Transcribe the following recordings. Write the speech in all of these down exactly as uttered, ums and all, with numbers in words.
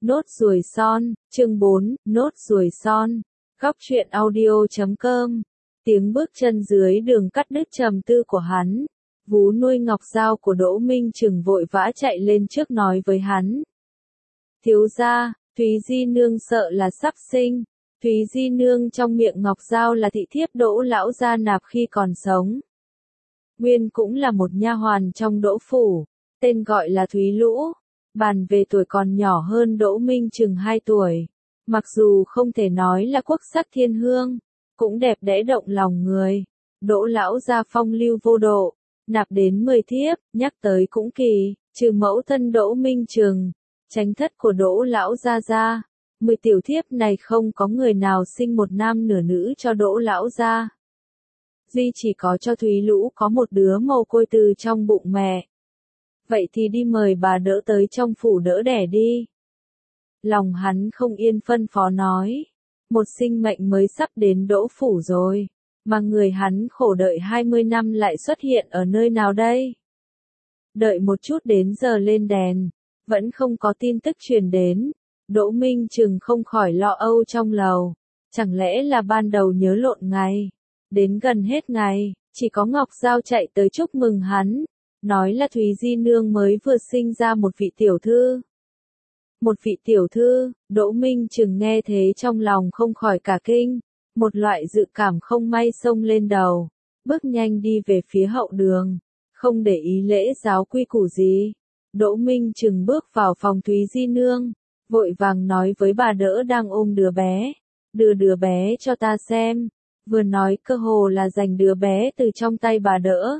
Nốt ruồi son, chương bốn, nốt ruồi son. Góc truyện audio chấm com. Tiếng bước chân dưới đường cắt đứt trầm tư của hắn. Vú nuôi ngọc dao của Đỗ Minh Trừng vội vã chạy lên trước nói với hắn. Thiếu gia, Thúy Di Nương sợ là sắp sinh. Thúy Di Nương trong miệng ngọc dao là thị thiếp Đỗ lão gia nạp khi còn sống. Nguyên cũng là một nha hoàn trong Đỗ phủ, tên gọi là Thúy Lũ. Bàn về tuổi còn nhỏ hơn Đỗ Minh Trừng hai tuổi. Mặc dù không thể nói là quốc sắc thiên hương, cũng đẹp đẽ động lòng người. Đỗ lão gia phong lưu vô độ, nạp đến mười thiếp, nhắc tới cũng kỳ, trừ mẫu thân Đỗ Minh Trừng, chánh thất của Đỗ lão gia gia. Mười tiểu thiếp này không có người nào sinh một nam nửa nữ cho Đỗ lão gia. Duy chỉ có cho Thúy Lũ có một đứa mồ côi từ trong bụng mẹ. Vậy thì đi mời bà đỡ tới trong phủ đỡ đẻ đi. Lòng hắn không yên phân phó nói. Một sinh mệnh mới sắp đến Đỗ phủ rồi. Mà người hắn khổ đợi hai mươi năm lại xuất hiện ở nơi nào đây? Đợi một chút đến giờ lên đèn. Vẫn không có tin tức truyền đến. Đỗ Minh Trừng không khỏi lo âu trong lầu. Chẳng lẽ là ban đầu nhớ lộn ngày. Đến gần hết ngày, chỉ có Ngọc Giao chạy tới chúc mừng hắn. Nói là Thúy Di Nương mới vừa sinh ra một vị tiểu thư. Một vị tiểu thư, Đỗ Minh Trừng nghe thế trong lòng không khỏi cả kinh. Một loại dự cảm không may xông lên đầu. Bước nhanh đi về phía hậu đường. Không để ý lễ giáo quy củ gì. Đỗ Minh Trừng bước vào phòng Thúy Di Nương. Vội vàng nói với bà đỡ đang ôm đứa bé. Đưa đứa bé cho ta xem. Vừa nói cơ hồ là giành đứa bé từ trong tay bà đỡ.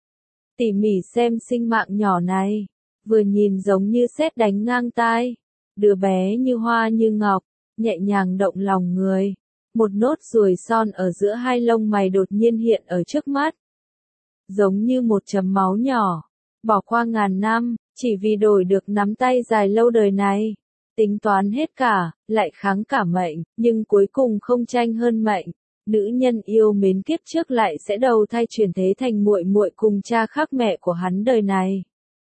Tỉ mỉ xem sinh mạng nhỏ này, vừa nhìn giống như sét đánh ngang tai. Đứa bé như hoa như ngọc, nhẹ nhàng động lòng người. Một nốt ruồi son ở giữa hai lông mày đột nhiên hiện ở trước mắt. Giống như một chấm máu nhỏ, bỏ qua ngàn năm, chỉ vì đổi được nắm tay dài lâu đời này. Tính toán hết cả, lại kháng cả mệnh, nhưng cuối cùng không tranh hơn mệnh. Nữ nhân yêu mến kiếp trước lại sẽ đầu thai chuyển thế thành muội muội cùng cha khác mẹ của hắn đời này.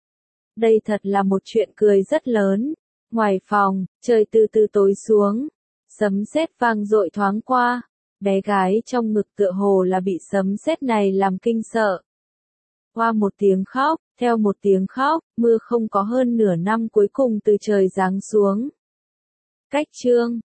Đây thật là một chuyện cười rất lớn. Ngoài phòng, trời từ từ tối xuống. Sấm sét vang dội thoáng qua. Bé gái trong ngực tựa hồ là bị sấm sét này làm kinh sợ. Qua một tiếng khóc, theo một tiếng khóc, mưa không có hơn nửa năm cuối cùng từ trời giáng xuống. Cách chương